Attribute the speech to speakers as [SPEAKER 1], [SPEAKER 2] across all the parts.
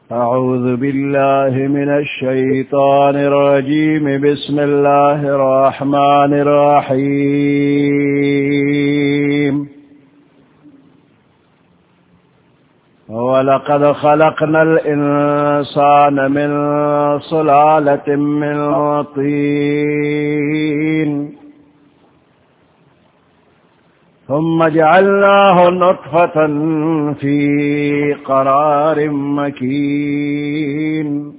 [SPEAKER 1] أعوذ بالله من الشيطان الرجيم. بسم الله الرحمن الرحيم. ولقد خلقنا الإنسان من صلالة من طين ثم جعلناه نطفة في قرار مكين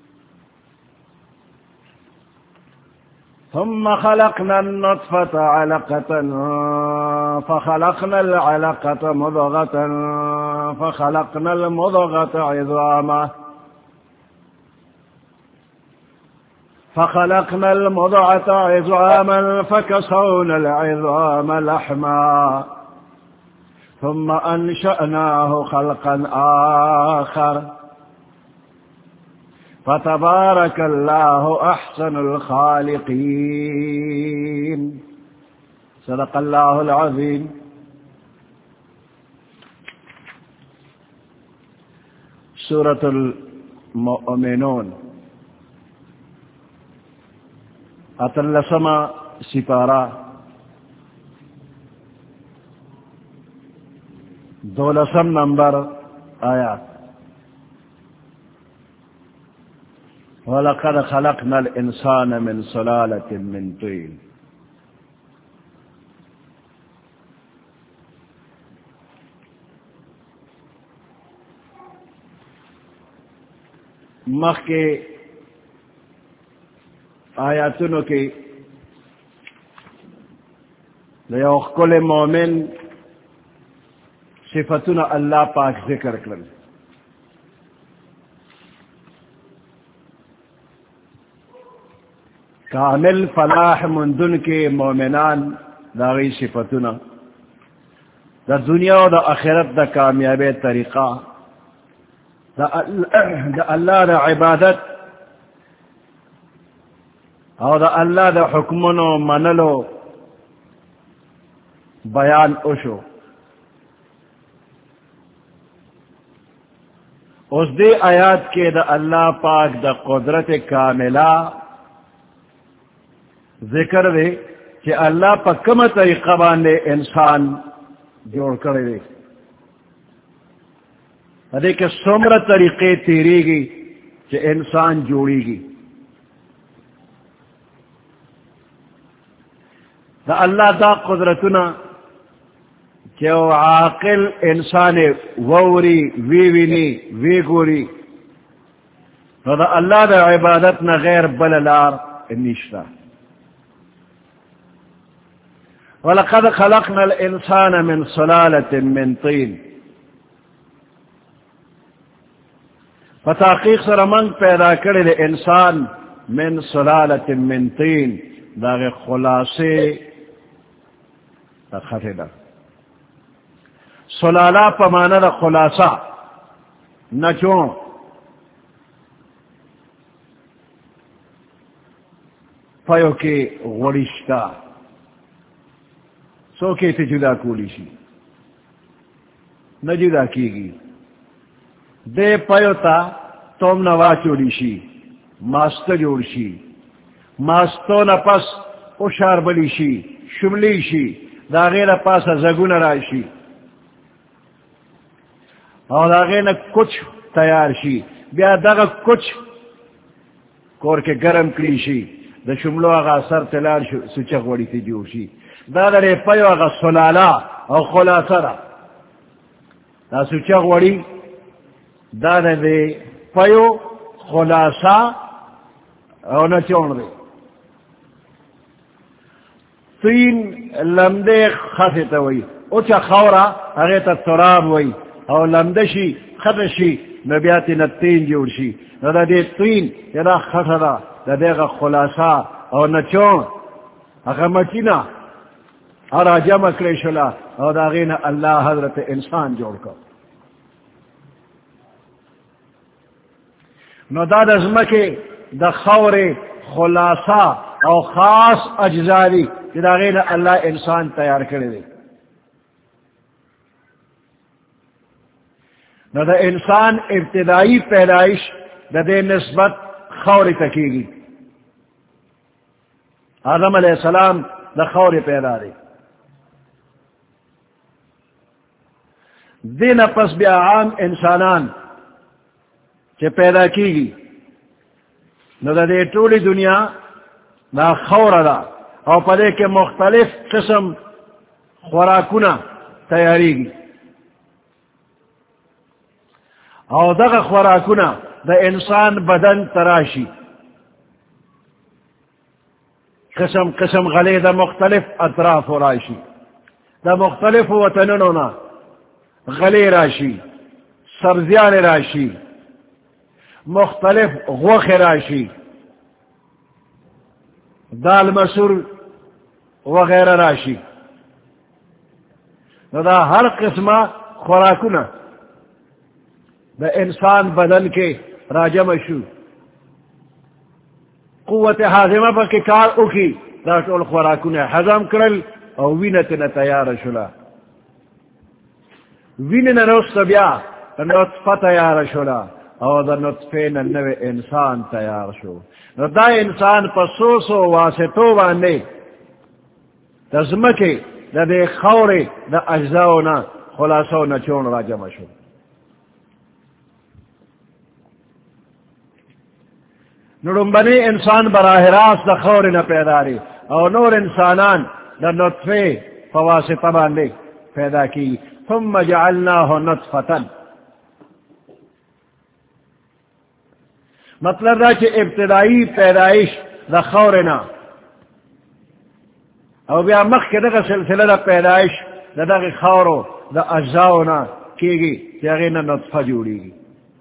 [SPEAKER 1] ثم خلقنا النطفة علقة فخلقنا العلقة مضغة فخلقنا المضغة عظاما فخلقنا المضغة عظاما فكسونا العظام لحما ثم أنشأناه خلقا آخر فتبارك الله أحسن الخالقين. صدق الله العظيم. سورة المؤمنون اتلسما سپارہ دولسم نمبر آیات. وَلَقَدْ خَلَقْنَا الْإِنسَانَ مِنْ صُلَالَةٍ مِنْ طِينٍ. مخ کے آیاتنو کی لیو کل مومن صفتنا اللہ پاک ذکر کرن. کامل فلاح مندن کے مومنان داغی صفتنا دا دنیا و دا آخرت دا کامیابی طریقہ دا اللہ دا عبادت اور دا اللہ دا حکمنو منلو بیان اوشو. اس دے آیات کے دا اللہ پاک دا قدرت کاملہ ذکر دے کہ اللہ پا کم طریقہ باندے انسان جوڑ کرے دے. ادھے کہ سمر طریقے تیری گی کہ انسان جوڑی گی. دا اللہ دا قدرتنا کہ وہ عاقل انسان ووری ویوینی وی گوری تو دا اللہ دا عبادتنا غیر بللار نشتا. وَلَقَدْ خَلَقْنَا الْإِنسَانَ مِنْ صَلَالَةٍ مِنْ طِينٍ. فتحقیق سر من پیدا کرے دے انسان من صلالة من طین داغ خلاصے دا خطے دا. صلالہ پمانا دا خلاصہ نچوں پیو کے غڑشتا سو کے تے جدا کولی شی نہ جدا کی گی. دے پیو تا توم نوا چولی شی ماست جوڑ شی ماستو نا پس اشار بلی شی شملی شی دا غیر پاس زگون راشی اور دا غیر کچھ تیار شی بیا دا کچھ کور کے گرم کلی شی دا شملو آغا سر تلار سچک وڑی تی جوڑ شی. دا دے پیو آغا سلالا او خلاصہ دا سچک وڑی دا دے پیو خلاصہ او نچون دے. تین لمدے خطتا وی اچھا خورا اغیتا تراب وی او لمدشی خطشی نبیاتی نتین جوڑ شی. دا دے تین یدا خطا دا دے غا خلاصہ او نچون اگا مچینا اور جمع کلیشلا او دا غینا اللہ حضرت انسان جوڑ کر. نو دا دزمکے دا خور خلاصہ او خاص اجزاری کہ دا غیر اللہ انسان تیار کرے دے. نہ دا انسان ابتدائی پیدائش دا دے نسبت خور تکی گی. آدم علیہ السلام دا خور پیدا دے. دین پس بیا عام انسانان چے پیدا کی گی نو دا دے ٹولی دنیا دا خور دا او پدے کے مختلف قسم خوراکونا تیاری گی. او دا خوراکونا دا انسان بدن تراشی قسم قسم غلی دا مختلف اطراف راشی دا مختلف وطنونونا غلی راشی سبزیان راشی مختلف غوخ راشی دال مسور وغیرہ راشی. دا ہر قسمہ خوراکونا دا انسان بدن کے راجم شو قوت حاضمہ پا کے کار اکی دا ٹول خوراکونا حضم کرل او وینتنا تیار شلا. ویننا نوست بیا نطفہ تیار شلا او دا نطفین نوے انسان تیار شو. دا انسان پا سوسو واسطو باندے دا زمکے دا دے خورے دا اجزاؤنا خلاصو نچون راجم شو. نڑنبنی انسان براہ راست دا خور نہ پیدا ری او نور انسانان دا نطفے فواسطہ باندے پیدا کی. ثم جعلناہ نطفتن مطلب دا کہ ابتدائی پیدائش دا خورنا او بیا مخ کے دا سلسلہ دا پیدائش دا خورو دا اجزاؤنا کی گی تیغینا نطفہ جوڑی گی.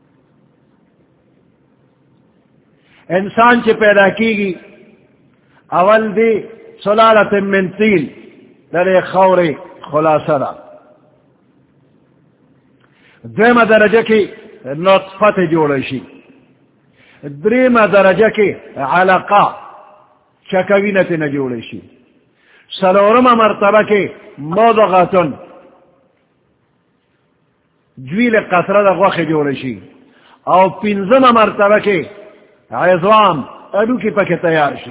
[SPEAKER 1] انسان چی پیدا کی گی اول دی سلالت من تیل دا خور خلاصہ دا. دویمہ درجہ کی نطفت جوڑشی. دریمہ درجہ کی علقہ چکوینت نجوڑشی. سلورمہ مرتبہ کی مضغتن جویل قطرہ دا غوخ جوڑشی. او پنزمہ مرتبہ کی عظام اڈو کی پک تیار شی.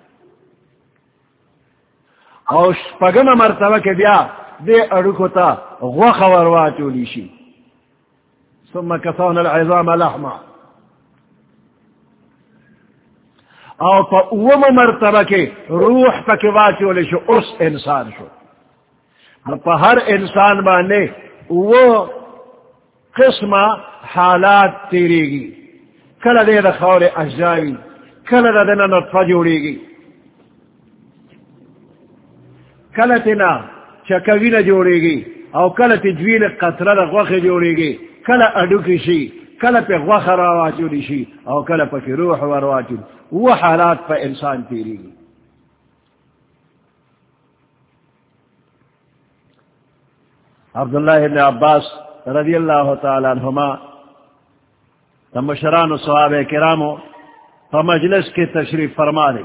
[SPEAKER 1] او شپگمہ مرتبہ کی بیا دے اڈو کو تا غوخ ورواچولی شی. ثم کسونا العظام لحما. او پا اوم مرتبہ کے روح پک واچولی شو اس انسان شو. پا ہر انسان بانے وہ قسمہ حالات تیرے گی. کل دے دا خور اجزاوی کل دا دینا نطفہ جوڑے گی کل تینا چکوین جوڑے گی او کل تجوین قطرہ دا غوخ جوڑے گی کل اڈو کی شی کل پہ غوخ رواچولی شی او کل پہ روح ورواچولی. وہ حالات پہ انسان تیرے گی. عبداللہ ابن عباس رضی اللہ تعالی عنہما مشران و صحابہ کرامو تو مجلس کی تشریف فرما دے.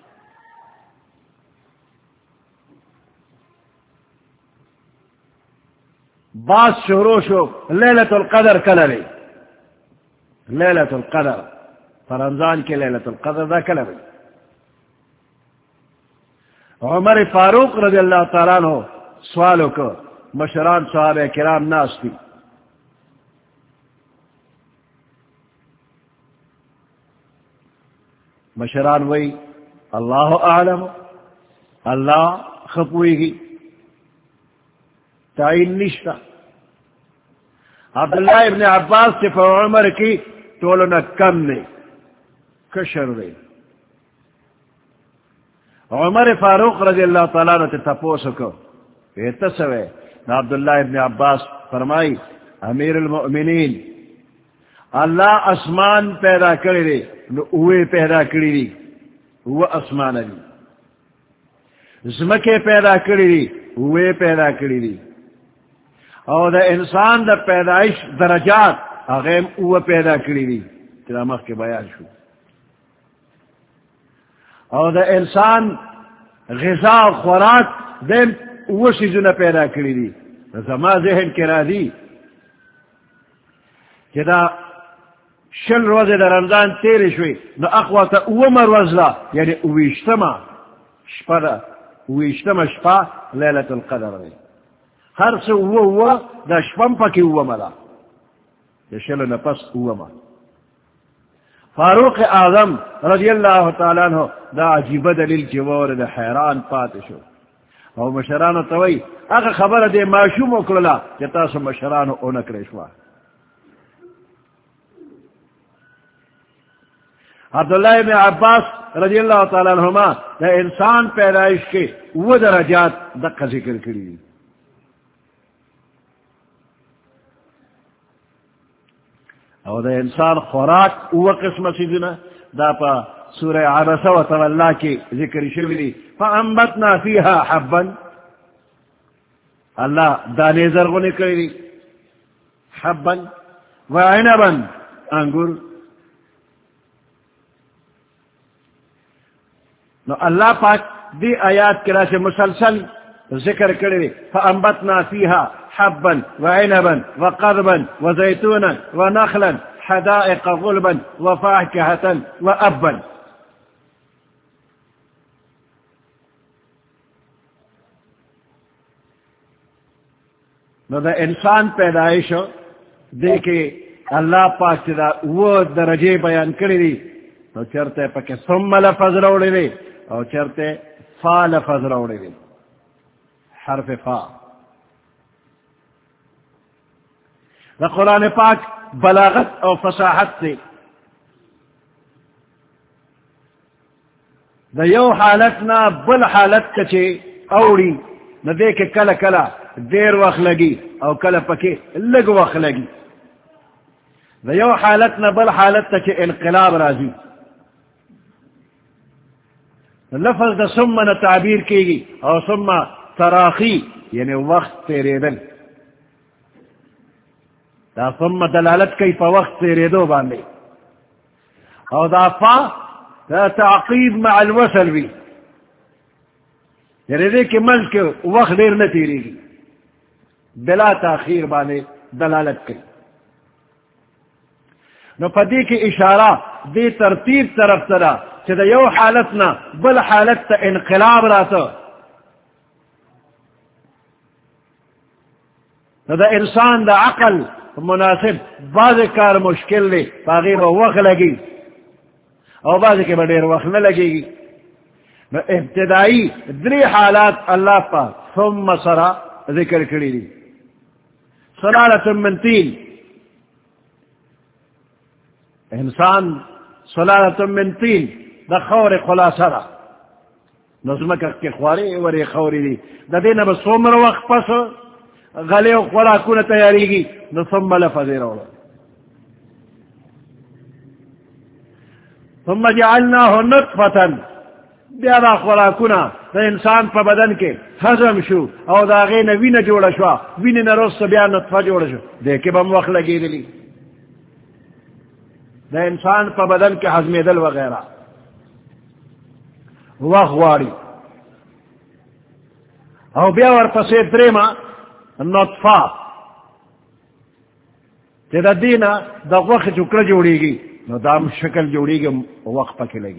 [SPEAKER 1] باس شروع شو لیلت القدر کلرے. لیلت القدر فرمضان کے لیلت القدر دا کلرے. عمر فاروق رضی اللہ تعالیٰ عنہ سوالوں کو مشران صحابہ کرام ناس تھی. مشران وی اللہ اعلم اللہ خپوئی گی تعین نشتا. عبداللہ ابن عباس سے عمر کی تولنا کم نے کشر دے. عمر فاروق رضی اللہ تعالیٰ نے تپوس کو تصوے. عبداللہ ابن عباس فرمائی امیر المؤمنین اللہ اسمان پیدا کری دے اوے پیدا کری دی وہ اسمان دی. زمکے پیدا کری دی اوے پیدا کری دی. اور دا انسان دا پیدائش درجات اغیم اوے پیدا کری دی ترامخ کے بیان شو. اور دا انسان غذا خوراک دیم اوے سیزن پیدا کری دی. زما ذہن کرا دی دا شل روز دا رمضان تیر شوی نو اقواتا اوم روز لا یعنی اویشتما شپا لیلت القدر دی ہر سے اوہ دا شپم پاکی اوم دا دا شل نپس اوم. فاروق اعظم رضی اللہ تعالیٰ عنہ دا عجیب دلیل جوار دا حیران پاتشو او مشرانو توی اگا خبر دے معشوم اکرلا جتا سو مشرانو اونکرشوا. عبداللہ ابن عباس رضی اللہ تعالیٰ عنہما دا انسان پیدائش کے وہ درجات دقا ذکر کری او دا انسان خوراک وہ قسم سیدنا دا پا سورہ عبس و تولا کی ذکر شویلی فانبتنا فیہا حبا اللہ دانے زرغنے کری حبا وعنبا انگر نو اللہ پاک دی آیات کرا سے مسلسل ذکر کرے فانبتنا فیہا حبا وعنبا وقربا وزيتونا ونخلا حدائق غلبا وفاكهة وأبا. نو دا انسان پیدائش دیکھے اللہ پاک دا وہ درجے بیان کری دی تو چرتے پکے ثم لفظ روڑے دی او چرتے فا لفظ روڑے دی حرف فا. دا قرآن پاک بلاغت او فصاحت سے دا یو حالتنا بل حالت کچے اوڑی نہ دیکھے کلا کلا دیر وقت لگی او کلا پکے لگ وقت لگی. دا یو حالتنا بل حالت کچے انقلاب رازی لفظ دا ثم نہ تعبیر کی گی او ثم تراخی یعنی وقت تیرے دل دا ثم دلالت کئی پا وقت تیرے دو باندے او دا فا دا تعقیب مع الوصل بھی یعنی دے کہ منز کے وقت دیر نہ تیرے گی بلا تاخیر باندے دلالت کئی. نو پدی کی اشارہ دی ترتیب طرف ترا کہ دا یو حالتنا بل حالت تا انقلاب راتا دا انسان دا عقل مناسب بعض کار مشکل لے باقی با وقت لگی اور بعض کے بڑیر وقت نہ لگے گی. ابتدائی دری حالات اللہ پاک ثم سرا ذکر کری دی سلالۃ من تین انسان سلالۃ من تین دا خور خلاصرا نظمک کے خواری وری خوری دی دا دینا بس عمر وقت پس غلے و خوراکون تیاری گی نو ثم لفظ روڑا ثم جعلناہ نطفتا بیادا خوراکونا دا انسان پا بدن کے حضم شو او دا غین وین جوڑا شوا وین نرس بیا نطفہ جوڑا شو دیکھے بم وقت لگی دلی دا انسان پا بدن کے حضم دل وغیرہ وقت واری او بیا ور پسے دریما نطفہ تے دا دینا دا وقت چکر جوڑی گی نو دام شکل جوڑی گی وقت پکی لگی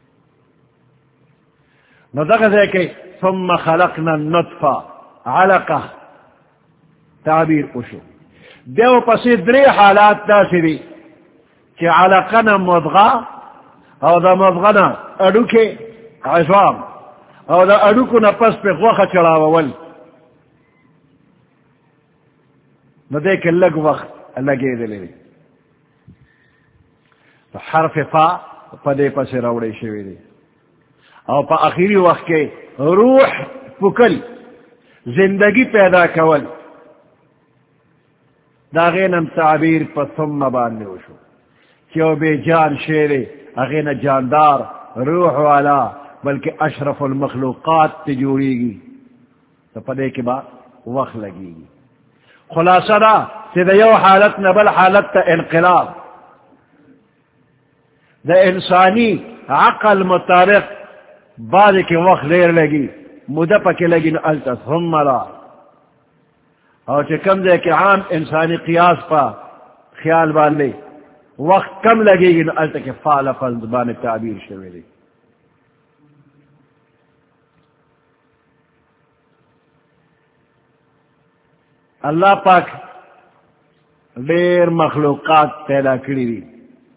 [SPEAKER 1] نو دا غزے کہ ثم خلقنا النطفہ علقہ تعبیر اشو دیو پسی دری حالات دا سری کہ علقنا مضغا او دا مضغنا اڈوکے عظام او دا اڈوکو نا پس پہ وقت چڑاوول نو دیکھ لگ وقت لگے دلے تو حرف فا پدے پس روڑے شوی دے او پا آخری وقت کے روح پکل زندگی پیدا کول داغینم تعبیر پا ثم باندے وشو کیوں بے جان شیرے اغین جاندار روح والا بلکہ اشرف المخلوقات تجوڑی گی تو پدے کے بعد وقت لگی گی. خلاصہ دا کہ دا یو حالت نبل حالت تا انقلاب دا انسانی عقل مطابق بعد کے وقت دیر لگی مدپا کے لگی نو التا ثم را اور چکم دے کہ عام انسانی قیاس پا خیال باندھے وقت کم لگے گی نو التک فعل فعل زبان تعبیر شوی دی. اللہ پاک دیر مخلوقات پیدا کری دی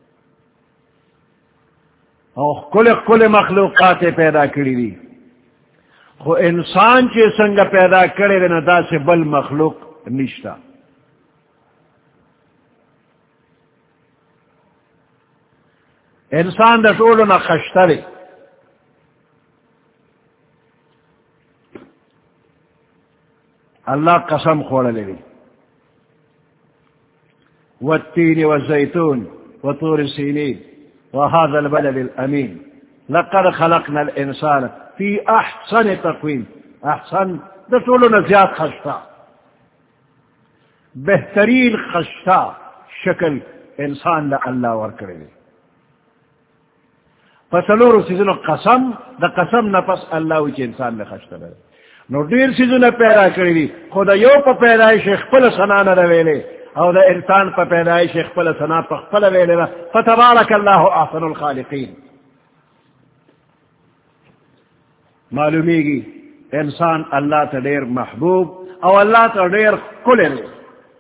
[SPEAKER 1] اور کل مخلوقات پیدا کری دی، خو انسان چی سنگ پیدا کرے دینا دا سے بل مخلوق نشتا. انسان دا ٹولو نا خشتر اللہ قسم خوڑ لے والتین والزیتون وطور سینین وهذا البلد الامین لقد خلقنا الانسان فی احسن تقویم. احسن دا ٹولو نا زیاد خشتا، بہترین خشتا شکل انسان دا اللہ ورکرے. فسلور سیزنو قسم دا قسم نفس اللہ وچ انسان نے خشتا دے نو دیر سیزنو پیدا کری دی. خدا یو پا پیدایش اخپل سنا نہ رویلے او دا انسان پا پیدایش اخپل سنا پا اخپل ویلے دا فتبارک اللہ احسن الخالقین. معلومی گی انسان اللہ تا دیر محبوب او اللہ تا دیر کلے دے.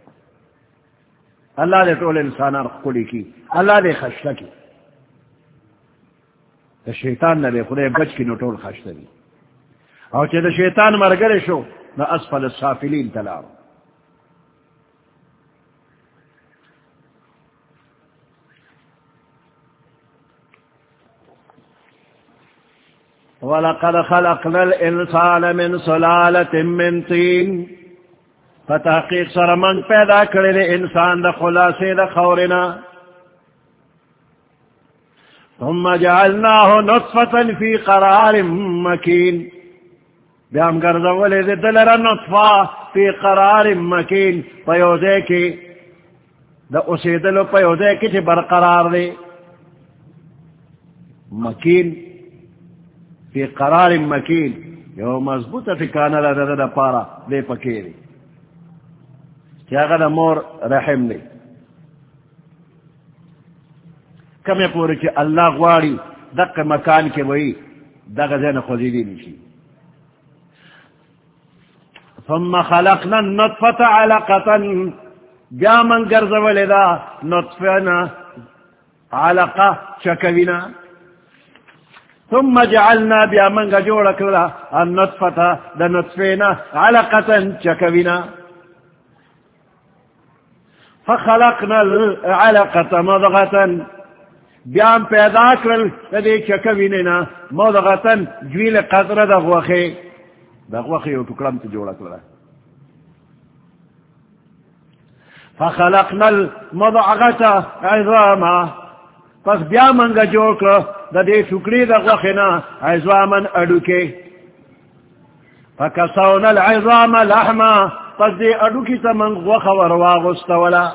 [SPEAKER 1] اللہ دے طول انسانان کلی کی، اللہ دے خشتا کی. دا شیطان نہ دے خدای بچ کی نو ٹول خشتا دی. او چه دا شیطان مرگر شو نو اسفل السافلین تلاو. وَلَقَدْ خَلَقْنَا الْإِنسَانَ مِنْ صَلَالَةٍ مِّن طِينٍ فتحقیق سرمنگ پیدا کرے دے انسان دا خلاصے دا خورنا. ثم جعلناه نطفة في قرار مكين بیام گرزولے دے دلر نطفہ فی قرار مکین پیودے کی دا اسی دلو پیودے کی چی برقرار دے. مکین فی قرار مکین یو مضبوط ٹھکانہ دا دا پارا دے پکیری کیا غدا مور رحم دے کمی پوری چی اللہ غواری دق مکان کے وہی دق زین خوزیدی نشی. ثم خلقنا النطفة علقة بیا من گرزولی دا نطفنا علقة شکوینا. ثم جعلنا بیا من گجوڑک دا النطفة دا نطفنا علقة شکوینا. فخلقنا العلقة مضغة بیام پیدا کرل دا شکویننا مضغة جویل قطر دا غوخی دا غوخی او ٹکرم تی جوڑا کرلا. فخلقنا المضغة عظاما پس بیا منگا جوڑ کر دا دے ٹکری دا غوخینا عظاما اڈوکے. فکسونا العظام لحما پس دے اڈوکی تا منگ غوخ ورواغستولا.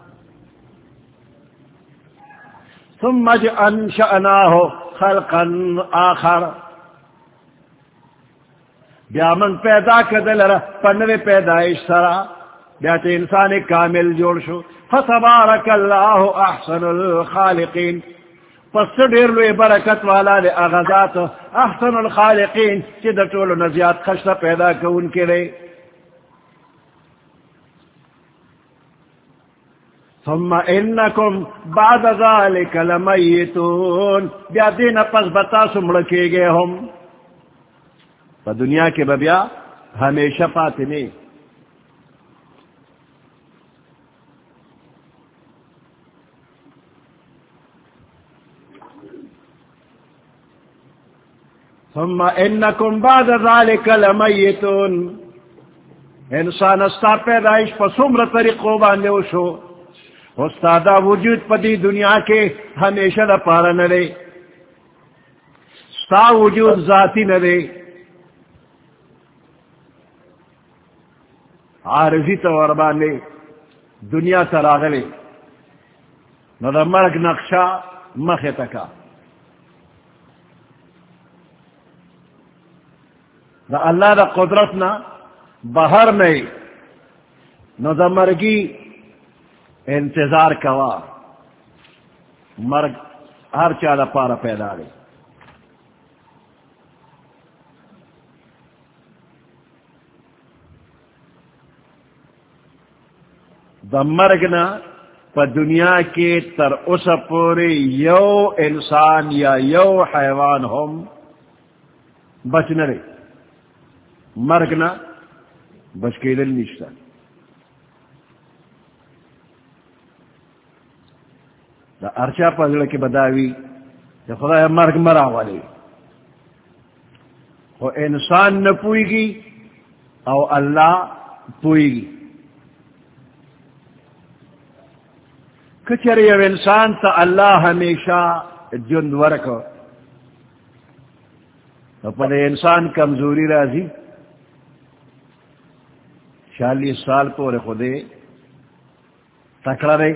[SPEAKER 1] ثم انشأناه خلقا آخر بیا من پیدا کدل پنوے پیدائش سرا بیا تے انسان کامل جوڑ شو. فتبارک اللہ احسن الخالقین پس دیر لوی برکت والا دے اغذات احسن الخالقین چی در طول نزیات خشت پیدا کون کے لئے. ثم انکم بعد ذالک لمیتون بیا دین پس بتا سمڑکے گئے ہم پا دنیا کے ببیا ہمیشہ پاتے نہیں. ثم انکم بعد ذالک لمیتون انسان استا پیدائش پا سمر طریقوں باندے وشو استادا وجود پا دی دنیا کے ہمیشہ دا پارا نرے ستا وجود ذاتی نرے عارضی طور باندے دنیا تراغلے نو دا مرگ نقشہ مخیتکا دا اللہ دا قدرتنا بہر میں نو دا مرگی انتظار کوا مرگ ہر چالا پارا پیدا رہے دا مرگنا پا دنیا کے تر اس پوری یو انسان یا یو حیوان ہم بچ نہ رہے مرگنا بچ کے دل نشتا دا ارچا پزڑ کے بداوی کہ خدا مرگ مرا والے وہ انسان نہ پوئے گی او اللہ پوئے گی کچر یو انسان تا اللہ ہمیشہ جند ورک پر انسان کمزوری راضی 40 سال پورے خودے تکڑا رہے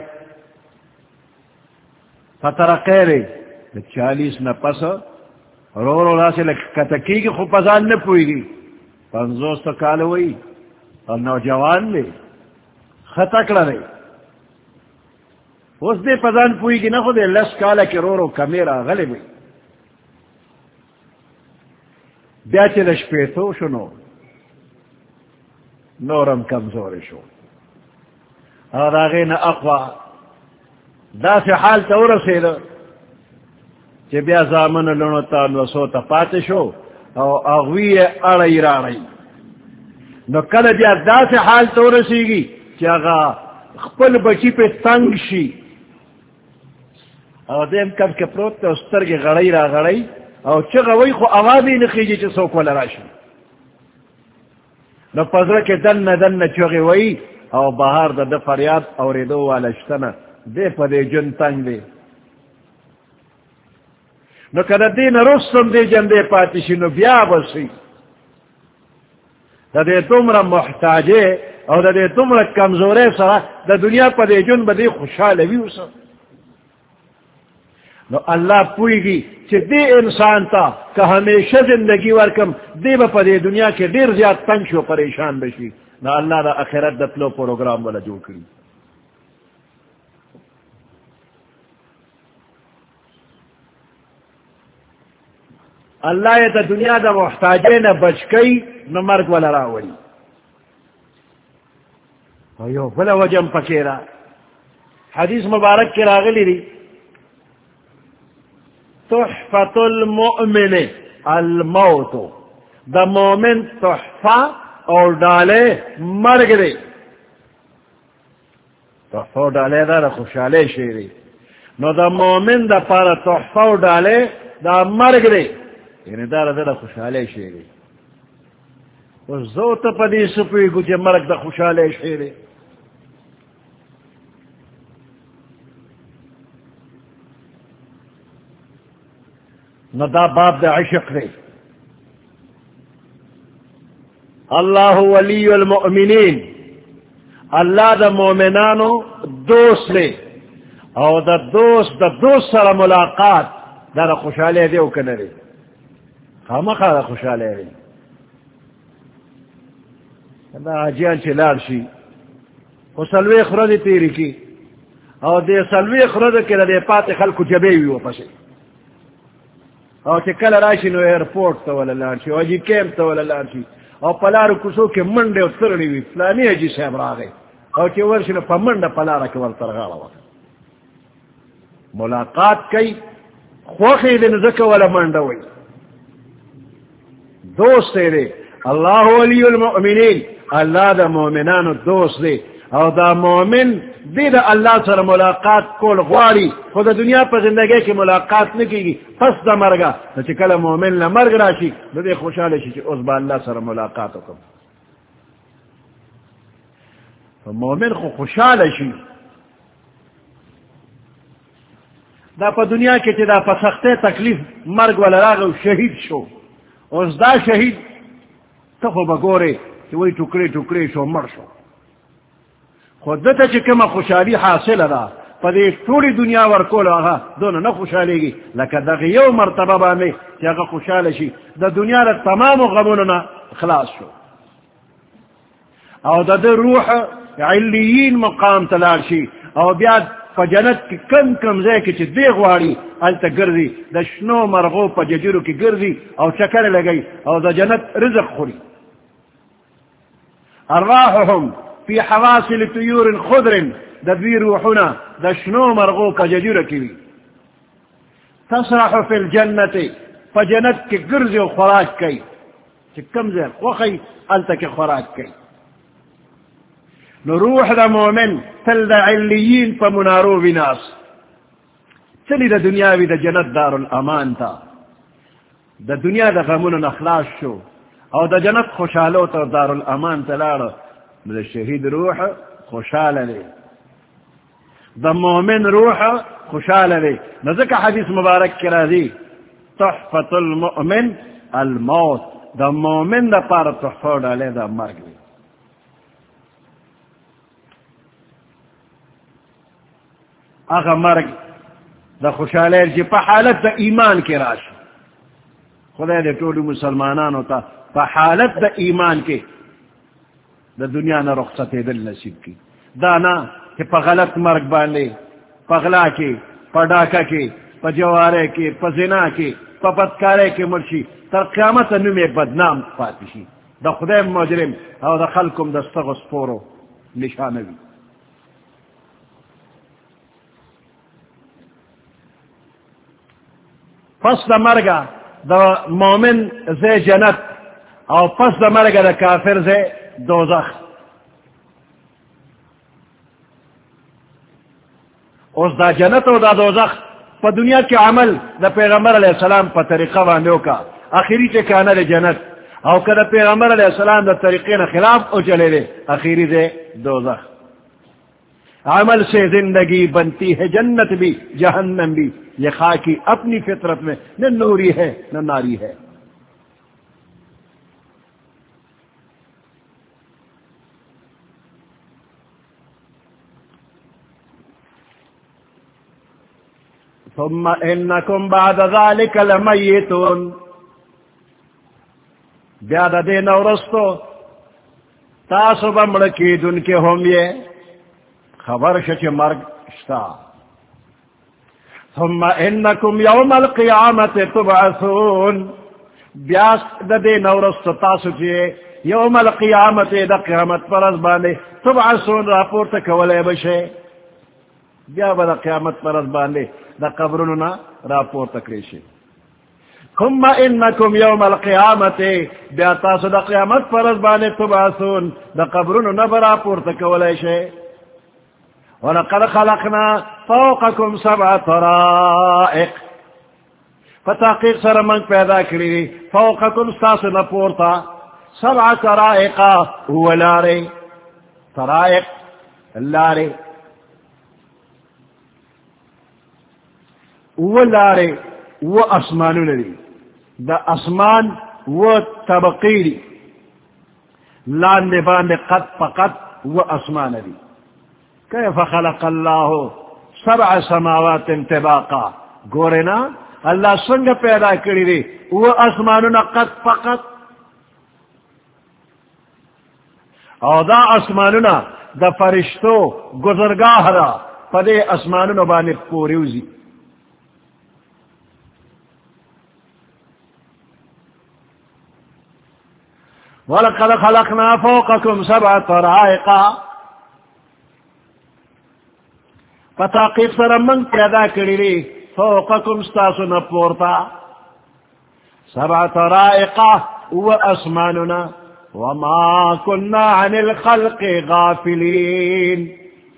[SPEAKER 1] فترقے رہے 40 نہ پس رو رو را سے کتکی کی خوب پسان نہ پوئی گی 50 تو کال ہوئی اور نوجوان لے خطکڑا رہے اس دے پزان پوئی گی نہ خود 10 کالا کے رو رو کمیرا غلے میں بیا چے لشپیتو شنو نورم کمزور شو اور آغین اقوا دا سے حال تا ورسیدو چے بیا زامن لنو تا نوسو تا پاتے شو او اغوی اڑی راڑی نو کل بیا دا سے حال تا ورسیگی چے اغا خپل بچی پہ تنگ شی او دیم کم کے پروت تا استر کے غڑی را غڑی او چگا وی خو آوازی نخیجی چی سوک والا راشی نو پزر کے دن چگی وی او بہار دا فریاد او ریدو والا شتنا دے پا دے جن تنگ دے نو کدا دین رستم دے جن دے پاتیشی نو بیا بسی دا دے تمرا محتاجے او دا دے تمرا کمزورے سرا دا دنیا پا دے جن با دے خوشحال ویو سا نو اللہ پوئی گی چی دے انسان تا کہ ہمیشہ زندگی ورکم دے با پا دے دنیا کے دیر زیاد تنگ شو پریشان بشی نو اللہ دا اخیرت دتلو پروگرام والا جو کری اللہ دا دنیا دا محتاجے نہ بچ گئی نو مرگ والا راوڑی یو بلا وجم پکیرا حدیث مبارک کے راغلی دی تحفت المؤمن الموت دا مومن تحفہ اور ڈالے مرگ دے تحفہ اور ڈالے دا خوشحالے شیری نو دا مومن دا پارا تحفہ اور ڈالے دا مرگ دے یعنی دا دا خوشحالے شیری زو تا پا دی سپوی گو چے مرگ دا خوشحالے شیری نو دا باب دا عشق دے اللہ ولی المؤمنین اللہ دا مومنانو دوست لے او دا دوست سر ملاقات دا خوشحالے دے او کنرے خامخا دا خوشحالے دے دا آجیان چے لارشی و سلوی خرد تیری کی او دے سلوی خرد کے دے پاتے خلق جبیوی و پسے او چه کل راشی نو ایرپورٹ تا ولا لانشی او جی کیمپ تا ولا لانشی او پلارو کسو کے منڈے و ترڑی وی فلانی جی صاحب راگے او چه ورشی نو پا منڈا پلارا کے ورطرغالا وقت ملاقات کئی خوخی دن زکا ولا منڈا وی دوست دے اللہ ولی المؤمنین اللہ دا مومنان دوست دے او دا مومن دی دا اللہ سر ملاقات کول غواری خود دنیا پر زندگی کی ملاقات نکی گی پس دا مرگا تو چکل مومن لمرگ راشی نو دے خوشحال شی چی اس با اللہ سر ملاقات کم مومن خو خوشحال شی دا پا دنیا کی چی دا پا سختے تکلیف مرگ والا راغ شہید شو اس دا شہید تخو بگورے چی وہی ٹکڑے ٹکڑے شو مر شو خود دتا چی کم خوشحالی حاصل دا پا دے توڑی دنیا ورکول آغا دونو نا خوشحالی گی لکہ دا غیو مرتبہ باندے چی آغا خوشحال شی دا دنیا دا تمام غموننا خلاص شو او دا دا روح علیین مقام تلال شی او بیا پا جنت کی کم کم زے کی چی دیغ واری انتا گردی دا شنو مرغو پا ججرو کی گردی او چکر لگئی او دا جنت رزق خوری ارواحهم فی حواسل طیور خضر دا دوی روحنا دا شنو مرغو پا ججرو کی تسرح فی الجنت پا جنت کی گرزی و خوراک کی چی کم زے خوخی انتا کی خوراک کی نو روح دا مومن تل دا علیین پا منارو بناس چلی دا دنیاوی دا جنت دار الامان تا دا دنیا دا غمون نخلاص شو او دا جنت خوشحالو تا دار الامان تلار دا شہید روح خوشحال لے دا مومن روح خوشحال لے نذکر حدیث مبارک کرا دی تحفت المؤمن الموت دا مومن دا پار تحفو ڈالے دا مرگ لے اغا مرگ دا خوشحالیر جی پا حالت دا ایمان کے راش خدا دے ٹولی مسلمانان ہوتا پا حالت دا ایمان کے دا دنیا نا رخصت دل نصیب کی دانا کہ پا غلط مرگ باندے پا غلا کے پا ڈاکا کے پا جوارے کے پا زنا کے پا بدکارے کے مرشی تر قیامت نمی بدنام پاتشی دا خدا مجرم او دا خلقم دستغس پورو نشانوی پس دا مرگا دا مومن زی جنت او پس دا مرگا دا کافر زی دوزخ اس دا جنت او دا دوزخ پا دنیا کے عمل دا پیغمبر علیہ السلام پا طریقہ وانیو کا آخری ٹکانا دے جنت او کا دا پیغمبر علیہ السلام دا طریقین خلاف او چلے دے آخری دے دوزخ عمل سے زندگی بنتی ہے جنت بھی جہنم بھی یہ خاکی اپنی فطرت میں نہ نوری ہے نہ ناری ہے ثم انکم بعد ذلك لمیتون بیاد دین ورستو تاسو بمڑکی دن کے ہم یہ خبر شچ مرگ شتا ثم انکم یوم القیامت تبعثون بیاس دے نورست تاسو چے یوم القیامت دا قیامت پر از باندے تبعثون راپورت کولے بشے بیا با دا قیامت پر از باندے دا قبرننا راپورت کریشے ثم انکم یوم القیامت بیا تاسو دا قیامت پر از باندے تبعثون دا قبرننا راپورت کولے شے وَلَقَدْ خَلَقْنَا فَوْقَكُمْ سَبْعَ طَرَائِقَ فتحقیق سر منگ پیدا کری فوقکم ستاسو نپورتا 7 طرائق هو لارے طرائق لارے وہ لارے وہ اسمانو لری دا اسمان وہ طبقیری لاندے باندے قد پقد وہ اسمان لری کیف خلق اللہ 7 سماوات طباقا گورنا اللہ سنگ پیدا کری دی وہ اسمانونا قد پقد او دا اسمانونا دا فرشتو گزرگاہ را پدے اسمانونا بانے پوریوزی وَلَقَدْ خَلَقْنَا فَوْقَكُمْ 7 طَرَائِقَ فتاقیب سر منگ پیدا کری لی فوقکم ستاسو نپورتا 7 طرائق و اسماننا وما كنا عن الخلق غافلین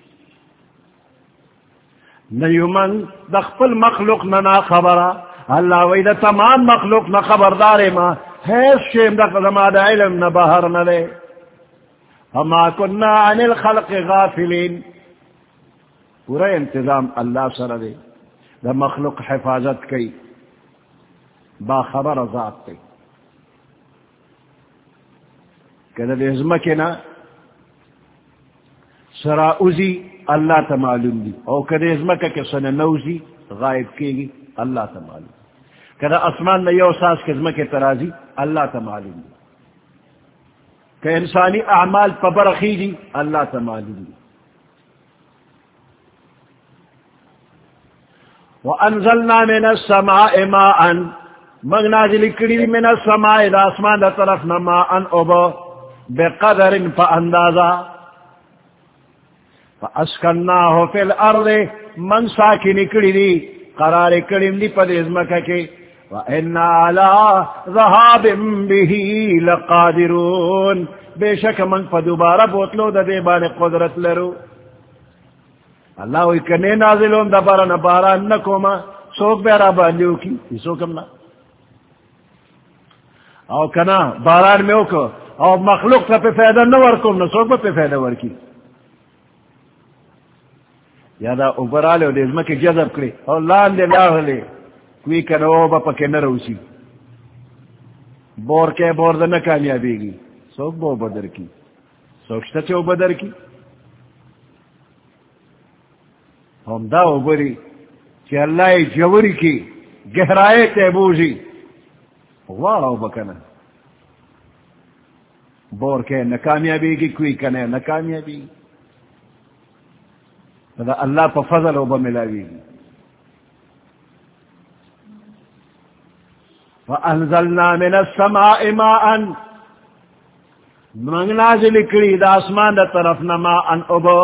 [SPEAKER 1] نیو من دخپل مخلوق ننا خبرا اللہ وید تمام مخلوق نا خبردار ما حیث شیم دخل دا علم نبہر نلے وما كنا عن الخلق غافلین پورا انتظام اللہ سر دے دا مخلوق حفاظت کی باخبر ذات کی کہ دا ازمکنا سراؤزی اللہ تا معلوم دی او کہ دا ازمکا کے سن نوزی غائب کی گی اللہ تا معلوم کہ دا اسمان نا یو ساس کے ازمک ترازی اللہ تا معلوم دی کہ انسانی اعمال پا برخی دی اللہ تا معلوم دی وانزلنا من السماء ماء مغنازل کری من السماء دا اسمان دا طرف ماء ابو بقدر فاندازا فاسکناہ فی الارض من ساکن کری دی قرار کریم دی پد ازمکہ کے وَإِنَّا عَلَىٰ ذَهَابٍ بِهِ لَقَادِرُونَ بے شک من فدوبارہ بوتلو دا دے بانے قدرت لرو اللہ وی کنے نازلون دا باران باران نکوما سوک بیرا باندیو کی سوکم نا او کنا باران میں اوکو او مخلوق تا پہ فیدہ نورکم نا سوک با پہ فیدہ ورکی یادا اوبرالے و دیزمہ کی جذب کرے او لان دے لاغ لے کوئی کنو با پکے نروسی بور کے بور دا نکامیابی گی سوک بو بدر کی سوکشتا چو بدر کی ہم دا اوبری کہ اللہ جوری کی گہرائے تیبوزی وارو بکنا بور کے نکامیابی گی کوئی کنے نکامیابی دا اللہ پا فضل اوبا ملاوی گی وَأَنزَلْنَا مِنَ السَّمَاءِ مَاءً من نازل کری دا اسمان دا طرف ماءً ابو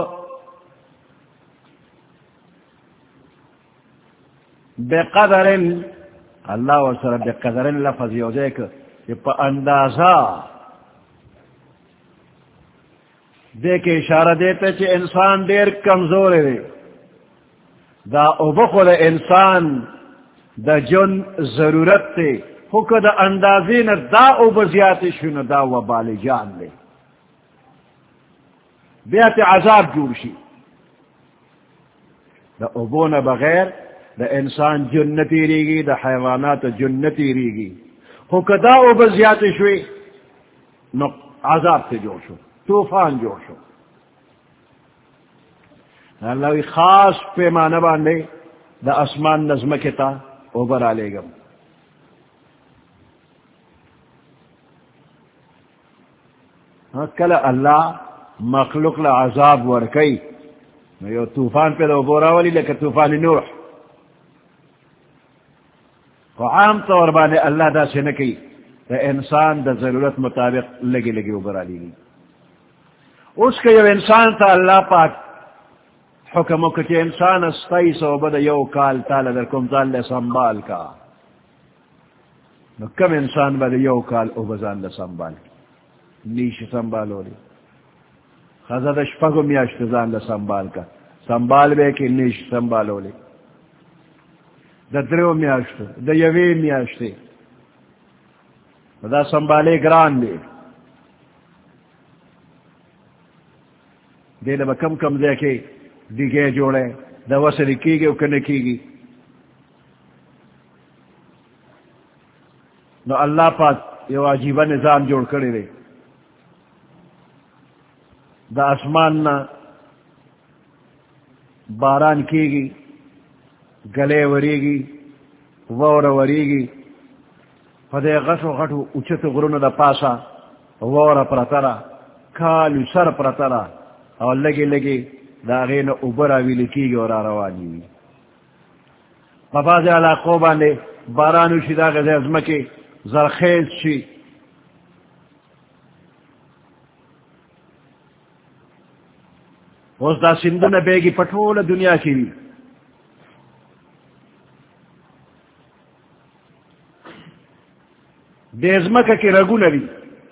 [SPEAKER 1] بقدر اللہ وسر بقدر لفظ یوزے کہ پا اندازہ دیکھ اشارہ دیتے چھے انسان دیر کمزور ہے دا ابخل انسان دا جن ضرورت تے حکر دا اندازین دا اوبزیاتی شنو دا وبال جان لے بیات عذاب جورشی دا ابون بغیر دا انسان جنتی ریگی دا حیوانات جنتی ریگی حکر دا اوبزیاتی شوی نو عذاب تے جوڑ شو طوفان جوڑ شو اللہ خاص پیمانہ باندے دا اسمان نظمکتا اوبر آلے گم کل اللہ مخلوق لعذاب ورکی یو طوفان پہ دا اوبورا والی لیکن طوفان نوح عام طور بانے اللہ دا سنکی دا انسان دا ضرورت مطابق لگی لگی اوبر آلی گی اس کے یو انسان تا اللہ پاک حکمو کچھ انسان استائی سو بدا یو کال تالا در کم تال لے سنبال کا نو کم انسان بدا یو کال او بزان لے سنبال نیش سنبالو لی خزد شپگو میاشت زان لے سنبال کا سنبال بے کی نیش سنبالو لی دا درو میاشت دا یوی میاشت دا سنبالے گران لی دے لبا کم کم دے کے دیگے جوڑے دا وصل کی گی او کنے کی گی نو اللہ پاک یہ عجیبہ نظام جوڑ کرے رہے دا اسمان نا باران کی گی گلے وری گی وور وری گی فدے غشو غٹو اچھت غرون دا پاسا وور پرترا کالو سر پرترا اور لگے لگے دا غین اوبرا ویلی کی گی اور آروانی پاپاز علاقوں باندے بارانو شی دا غزی ازمکی زرخیز شی اس دا سندن بیگی پٹھول دنیا کی بھی دے ازمکا کی رگو نبی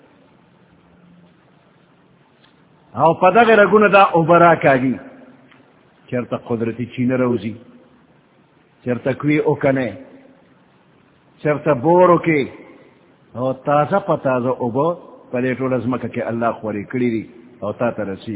[SPEAKER 1] او پدغ رگون دا اوبرا کاگی چرتا قدرتی چین روزی چرتا کوئی اوکنے چرتا بورو کے او تازہ پا تازہ اوبو پدے طول ازمکا کے اللہ خوری کری دی او تا ترسی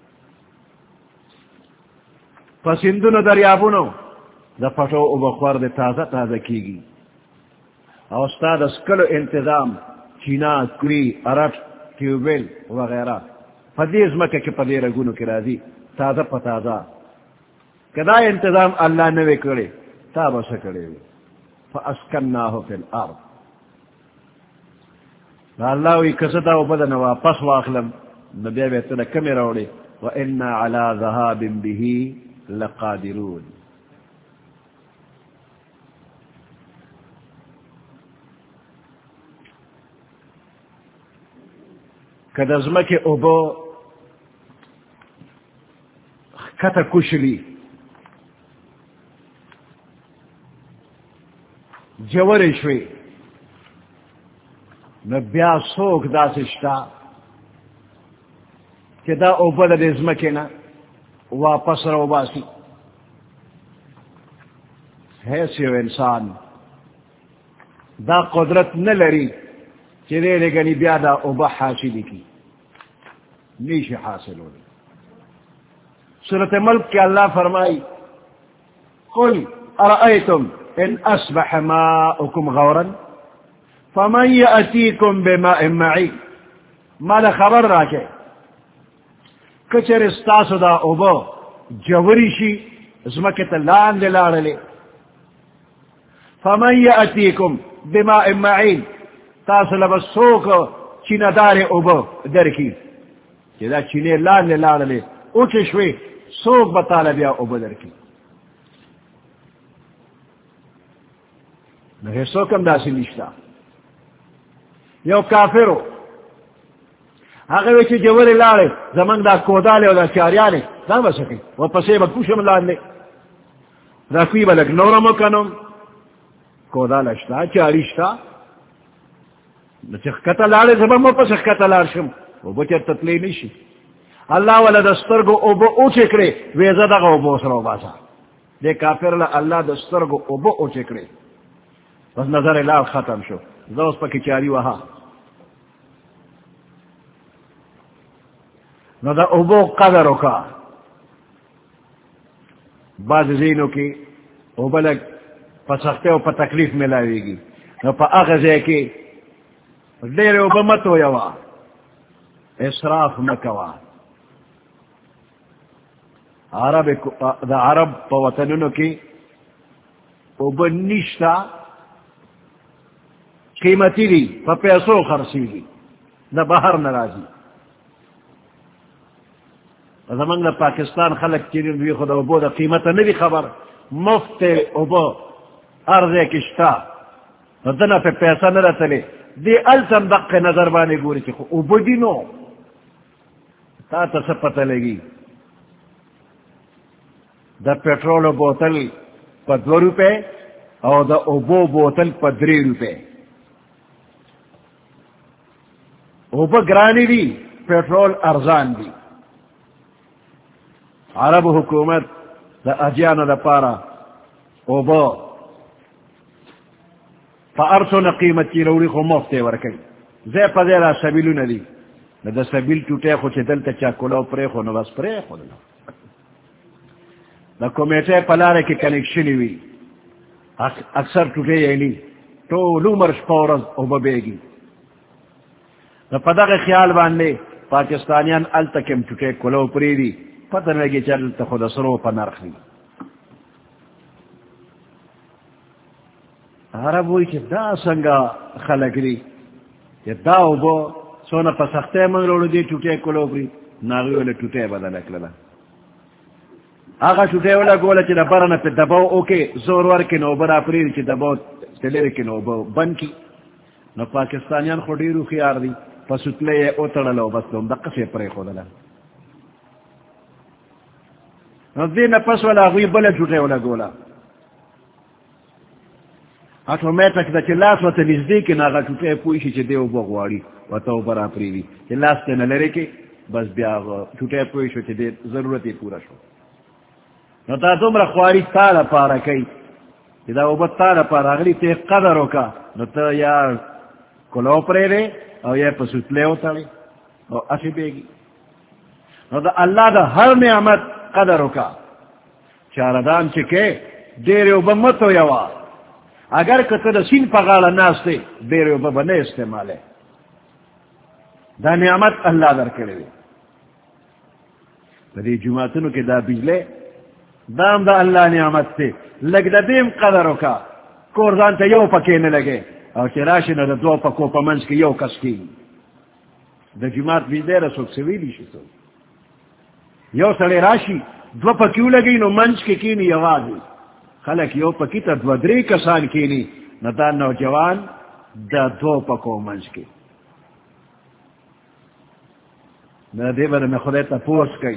[SPEAKER 1] پسندونو دریابونو دا پتو اوبو خور دے تازہ تازہ کی گی او استاد اسکلو انتظام چینا کوئی ارٹ ٹیوبیل وغیرہ فدیز مکہ کے پدے رگونو کی راضی تازہ پا تازہ کدا انتظام اللہ نوے کرے تابا سکڑے فاسکناہو فی الارض اللہ وی کسدا و بدن واپس واخلم نبی بیتنا کمی روڑے وَإِنَّا عَلَىٰ ذَهَابٍ بِهِ لَقَادِرُونَ کدزمک اوبو کتا کشلی جورشوی نبیا سوک دا سشتا کہ دا اوبو دا دزمکی نا واپس رو باسی حیثیو انسان دا قدرت نلری چرے لگنی بیا دا اوبا حاصلی کی نیش حاصل ہو. سورۃ ملک کے اللہ فرمائی قل ارأیتم ان اصبح ماؤکم غورا فمن یأتیکم بماء معین. مالا خبر راکے کچر استاسو دا اوبا جوریشی زمکت لان دلالے فمن یأتیکم بماء معین تاسو لبسوک چیندار اوبا درکی چیزا چینے لان دلالے اوچشوی سوک بطال بیا اوبا درکی نہ سوکم دا سی نشتا. یو کافرو اگر جوری لارے زمان دا کودالے و دا چاریانے دا بسکی و پسے با کوشم لانلے رکوی با لگ نورمو کنم کودال اشتا چاری اشتا نچخ کتا لارے زمان مو پسخ کتا لارشم و بچر تطلی نیشی. اللہ والا دسترگو اوبو اوچے کرے ویزا دا اوبو سرو باسا دے کافر اللہ دسترگو اوبو اوچے کرے بس نظر لال ختم شو دوست پا کی چاری وہا نو دا اوبو قدر کا بعض زینوں کی اوبو لگ پا سختے و پا تکلیف ملاوی گی نو پا اغزے کی دیر اوبو مت ہو یوا اسراف مکوا. دا عرب پا وطنونو کی اوبو نشتا قیمتی لی پا پیسو خرسی لی دا بہر نرازی. زمان دا پاکستان خلق چیرین دوی خود اوبو دا قیمتا ندی خبر مفت اوبو ارزے کشتا دنا پہ پیسہ نرتا لی دی التم دق نظر بانے گوری چی خو اوبو دی نو تا تا سپتا لگی دا پیٹرول بوتل پا 2 روپے اور دا اوبو بوتل پا 3 روپے. اوبو گرانی دی پیٹرول ارزان دی. عرب حکومت دا اجیان دا پارا اوبو پا ارسو نا قیمت کی روڑی خو مفتے ورکی زی پا زیرہ سبیلو ندی دا سبیل ٹوٹے خو چی دلتا چاکولو پرے خو نو بس پرے خو دلو دا کمیٹے پلارے کی کنیکشنی وی اکثر ٹوٹے یعنی تو لومر شپورز اوبو بیگی دا پدا کے خیال باندے پاکستانیان ال تکم ٹوٹے کولو پری دی پتہ لگی چلتا خود سرو پا نرخی. عرب ہوئی چی دا سنگا خلق لی چی دا اوبو سونا پا سختے من روڑو دی ٹوٹے کولو پری ناغی والا ٹوٹے بدلک للا آغا ٹوٹے والا گولا چی دا برنا پی دباو اوکے زور ورکی نو برا پری چی دباو تلیر کی نو بن کی نو پاکستانیان خوڑیرو خیار دی پس اتلے اوتڑلو بس دوم دقا سے پرے خودلا نو دین پس والا غوی بلا ٹوٹے والا گولا اتومیٹک دا چی لاس و تنزدی کی ناغا ٹوٹے پویشی چی دیو بغواری و تو برا پریوی چی لاس تینا لرے کی بس بیا ٹوٹے پویشو چی دی ضرورتی پورا شو. نو تا دومرا خواری تالا پارا کئی چی دا اوبت تالا پارا اغلی تی قدرو کا نو تا یا کلو پرے رے او یا پسوتلے ہوتا لے او اسی بیگی. نو دا اللہ دا ہر نعمت قدرو کا چاردان چکے دیر اوبا متو یوا اگر کتا دا سین پغالا ناس تے دیر اوبا بنے استعمالے دا نعمت اللہ در کرے دے. دی جماعتنو کے دا بجلے دام دا اللہ نعمت تے لگ دا دیم قدرو کا کورزان تا یو پکینے لگے او چی راشی نا دا 2 پکو پا منز کی یو کس کی دا جماعت بجلے رسول سویلی شتو یو سڑے راشی 2 پکیو لگی نو منز کی کینی یوازی خلق یو پکی تا 2-3 کسان کینی نا دا نوجوان دا 2 پکو منز کی نہ دے بر میں خدای تپوس کئی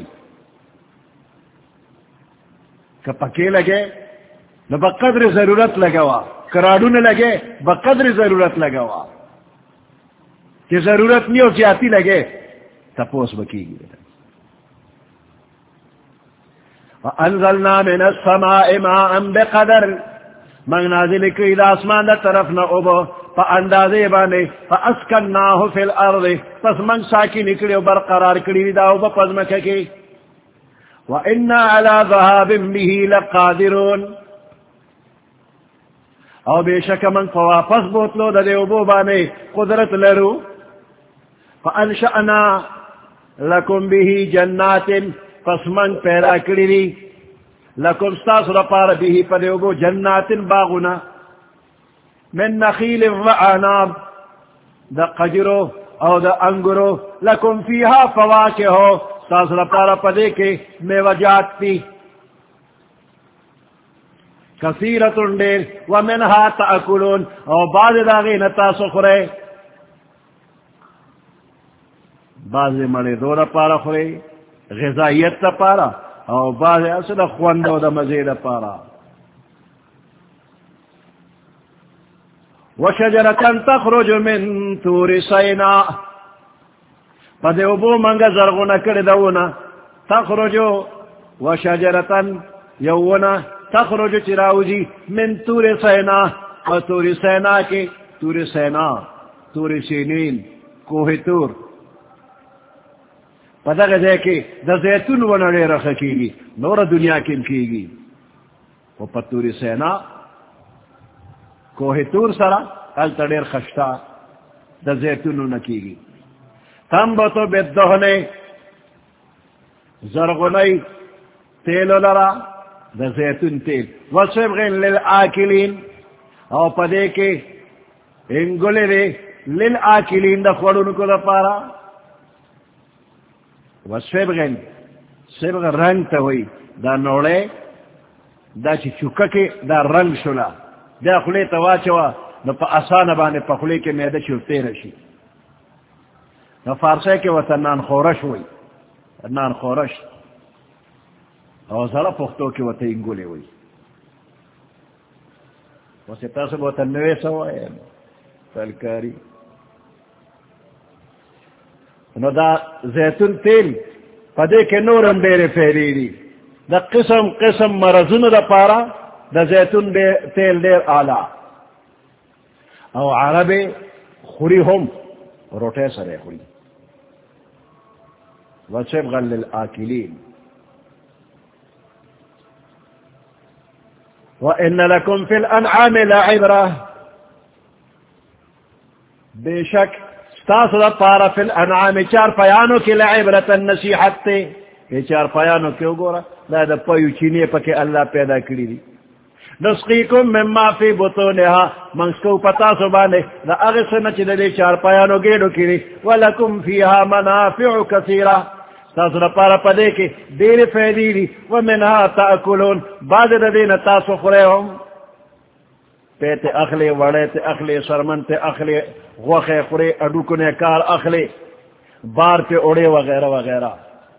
[SPEAKER 1] کہ پکے لگے نہ بقدر ضرورت لگوا کراڑو نہ لگے بقدر ضرورت لگوا کہ ضرورت نہیں ہو زیادتی لگے تپوس بکی گی وانزلنا من السماء ماء بقدر من نازل کی آسمان دا طرف نہ اوبو فا اندازے بانے فا اسکناہ فی الارض پس من ساکی نکڑے و برقرار کری دا اوبو پزمکہ کی وَإِنَّا عَلَى ذَهَابٍ بِهِ لَقَادِرُونَ او بے شک من فواپس بوتلو دا دے اوبو بانے قدرت لرو فَأَنشَأْنَا لَكُمْ بِهِ جَنَّاتٍ پس من پیدا کری لکم ستاسر پار بھی پدے اوبو جنات باغنا من نخیل و عناب دا قجرو او دا انگرو لکم فیہا فواکہ ہو ستاسر پار پدے کے میوجات تی کثیرت دیر ومنہا تأکلون او بعد داغی نتاسو خورے بعض مڑے دورا پارا خورے غذائیت تا پارا او بعض اصل خواندو دا مزید پارا وشجرتن تخرج من تور سینا پدے ابو منگا زرغنا کردونا تخرجو وشجرتن یونا تخرج چراوجی من تور سینا و تور سینا کے تور سینا تور سینین کوہ تور پتہ گزے کہ دا زیتون ونڑے رکھ کی گی نور دنیا کم کی گی وہ پتوری سینا کوہ تور سرا کل تڑیر خشتا دا زیتون نکی گی تنبتو بالدہنے زرغنی تیلو لرا دا زیتون تیل وصبغن للآکلین او پدے کے انگلے دے للآکلین دا خوڑن کو دا پارا وصبغن صبغ رنگ تا ہوئی دا نوڑے دا چی چککے دا رنگ شلا دا خلے تواچوا دا پا آسان بانے پا خلے کے میدہ چلتے رشی دا فارسے کے وطنان خورش ہوئی نان خورش او ذرا پختو کے وطن انگولے ہوئی واسے تاسب وطن نوے سوائے تلکاری نو دا زیتون تیل پدے کے نورم بیرے پھیلیری دا قسم قسم مرزون دا پارا دا زیتون تیل دیر آلا او عربی خوری ہم روٹے سرے خوری وصبغا للآکلین وَإِنَّ لَكُمْ فِي الْأَنْعَامِ لَعِبْرَةً بے شک ستاسو دا پارا فی الانعام چار پیانو کی لعبرت النصیحت تے یہ چار پیانو کیوں گورا دا پیو چینے پکے اللہ پیدا کری دی نسقیکم مما فی بطونہا منسکو پتا سو بانے دا اغسن چی دے چار پیانو گیڑو کری ولکم فیہا منافع کثیرہ ستاسو دا پارا پدے کے دیر فیدی دی ومنہا تاکلون بعد دا دین تاسو خورے ہم پیتے اخلے وڑے تے اخلے سرمن تے اخلے غوخے خورے اڈوکنے کار اخلے بار پہ اڑے وغیرہ وغیرہ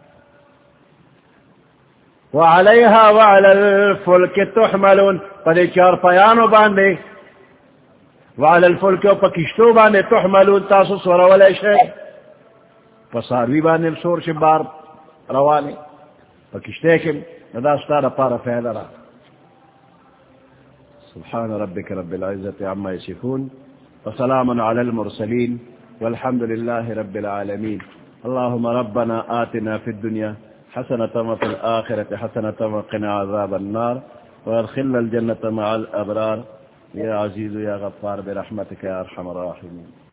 [SPEAKER 1] وعلیہا وعلی الفلک تحملون پدے چار پیانو باندے وعلی الفلک و پکشتو باندے تحملون تاسو سورا والے شے پساروی باندے سور شے بار روانے پکشتے کے نداستار پارا فیدہ رہا سبحان ربك رب العزة عما يصفون وسلام على المرسلين والحمد لله رب العالمين اللهم ربنا آتنا في الدنيا حسنة وفي الآخرة حسنة وقنا عذاب النار وادخلنا الجنة مع الأبرار يا عزيز يا غفار برحمتك يا أرحم الراحمين.